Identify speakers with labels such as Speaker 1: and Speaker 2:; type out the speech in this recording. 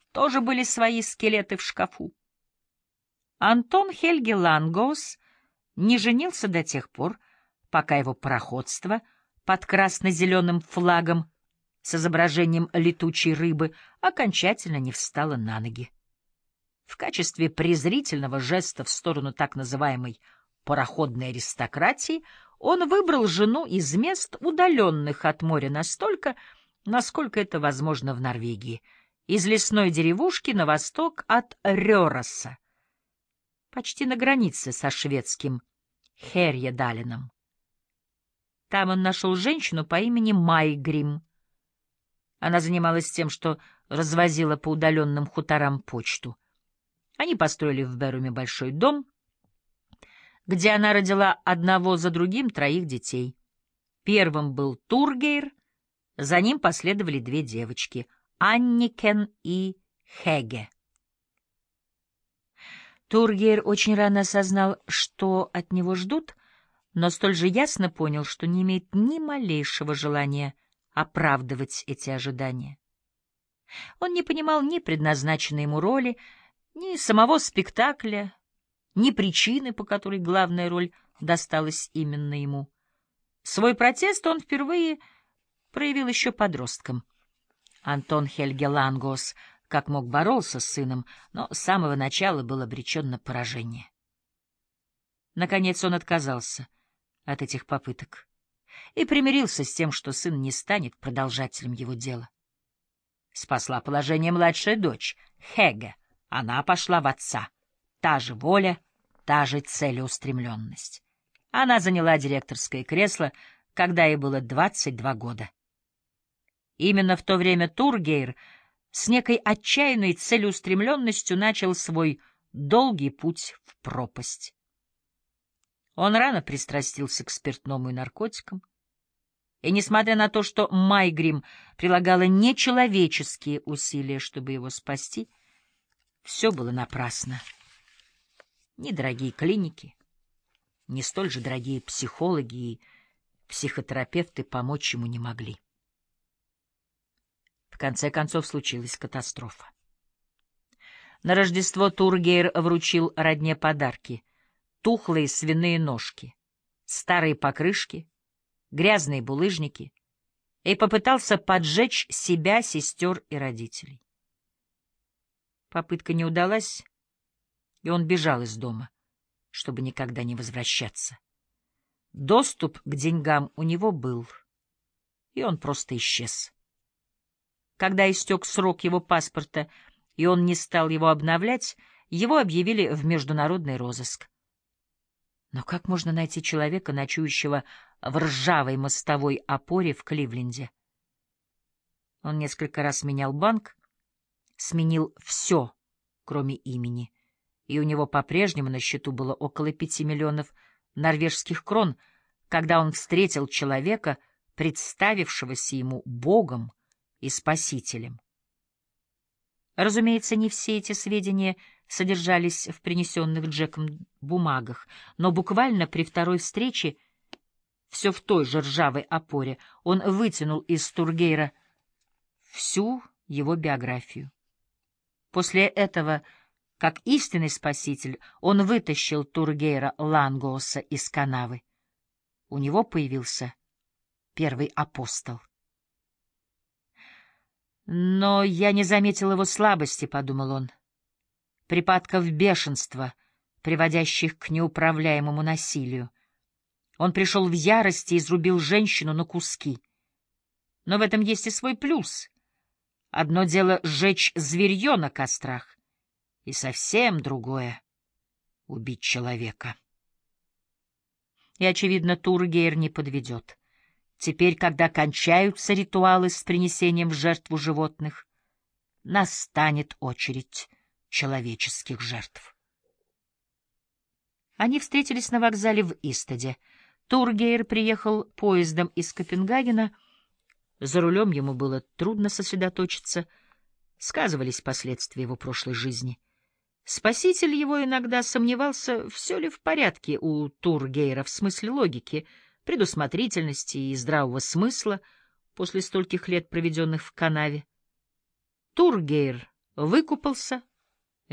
Speaker 1: тоже были свои скелеты в шкафу. Антон Хельги Лангоус не женился до тех пор, пока его пароходство под красно-зеленым флагом с изображением летучей рыбы окончательно не встало на ноги. В качестве презрительного жеста в сторону так называемой пароходной аристократии он выбрал жену из мест, удаленных от моря настолько, насколько это возможно в Норвегии, из лесной деревушки на восток от Рёроса, почти на границе со шведским Херьедалином. Там он нашел женщину по имени Майгрим. Она занималась тем, что развозила по удаленным хуторам почту. Они построили в Беруме большой дом, где она родила одного за другим 3 детей. Первым был Тургейр, за ним последовали 2 девочки — Анникен и Хеге. Тургейр очень рано осознал, что от него ждут, но столь же ясно понял, что не имеет ни малейшего желания оправдывать эти ожидания. Он не понимал ни предназначенной ему роли, ни самого спектакля, ни причины, по которой главная роль досталась именно ему. Свой протест он впервые проявил еще подростком. Антон Хельге Лангоус как мог боролся с сыном, но с самого начала был обречен на поражение. Наконец он отказался от этих попыток и примирился с тем, что сын не станет продолжателем его дела. Спасла положение младшая дочь, Хеге. Она пошла в отца. Та же воля, та же целеустремленность. Она заняла директорское кресло, когда ей было 22 года. Именно в то время Тургейр с некой отчаянной целеустремленностью начал свой долгий путь в пропасть. Он рано пристрастился к спиртному и наркотикам, и, несмотря на то, что Майгрим прилагала нечеловеческие усилия, чтобы его спасти, все было напрасно. Ни дорогие клиники, ни столь же дорогие психологи и психотерапевты помочь ему не могли. В конце концов случилась катастрофа. На Рождество Тургейр вручил родне подарки: тухлые свиные ножки, старые покрышки, грязные булыжники, и попытался поджечь себя, сестер и родителей. Попытка не удалась, и он бежал из дома, чтобы никогда не возвращаться. Доступ к деньгам у него был, и он просто исчез. Когда истек срок его паспорта, и он не стал его обновлять, его объявили в международный розыск. Но как можно найти человека, ночующего в ржавой мостовой опоре в Кливленде? Он несколько раз менял банк, сменил все, кроме имени, и у него по-прежнему на счету было около 5 миллионов норвежских крон, когда он встретил человека, представившегося ему Богом и Спасителем. Разумеется, не все эти сведения содержались в принесенных Джеком бумагах, но буквально при второй встрече, все в той же ржавой опоре, он вытянул из Тургейра всю его биографию. После этого, как истинный спаситель, он вытащил Тургейра Лангоуса из канавы. У него появился первый апостол. Но я не заметил его слабости, — подумал он, — припадков бешенства, приводящих к неуправляемому насилию. Он пришел в ярости и изрубил женщину на куски. Но в этом есть и свой плюс. Одно дело — сжечь зверье на кострах, и совсем другое — убить человека. И, очевидно, Тургейр не подведет. Теперь, когда кончаются ритуалы с принесением в жертву животных, настанет очередь человеческих жертв. Они встретились на вокзале в Истеде. Тургейр приехал поездом из Копенгагена. За рулем ему было трудно сосредоточиться. Сказывались последствия его прошлой жизни. Спаситель его иногда сомневался, все ли в порядке у Тургейра в смысле логики, предусмотрительности и здравого смысла после стольких лет, проведенных в канаве. Тургейр выкупался,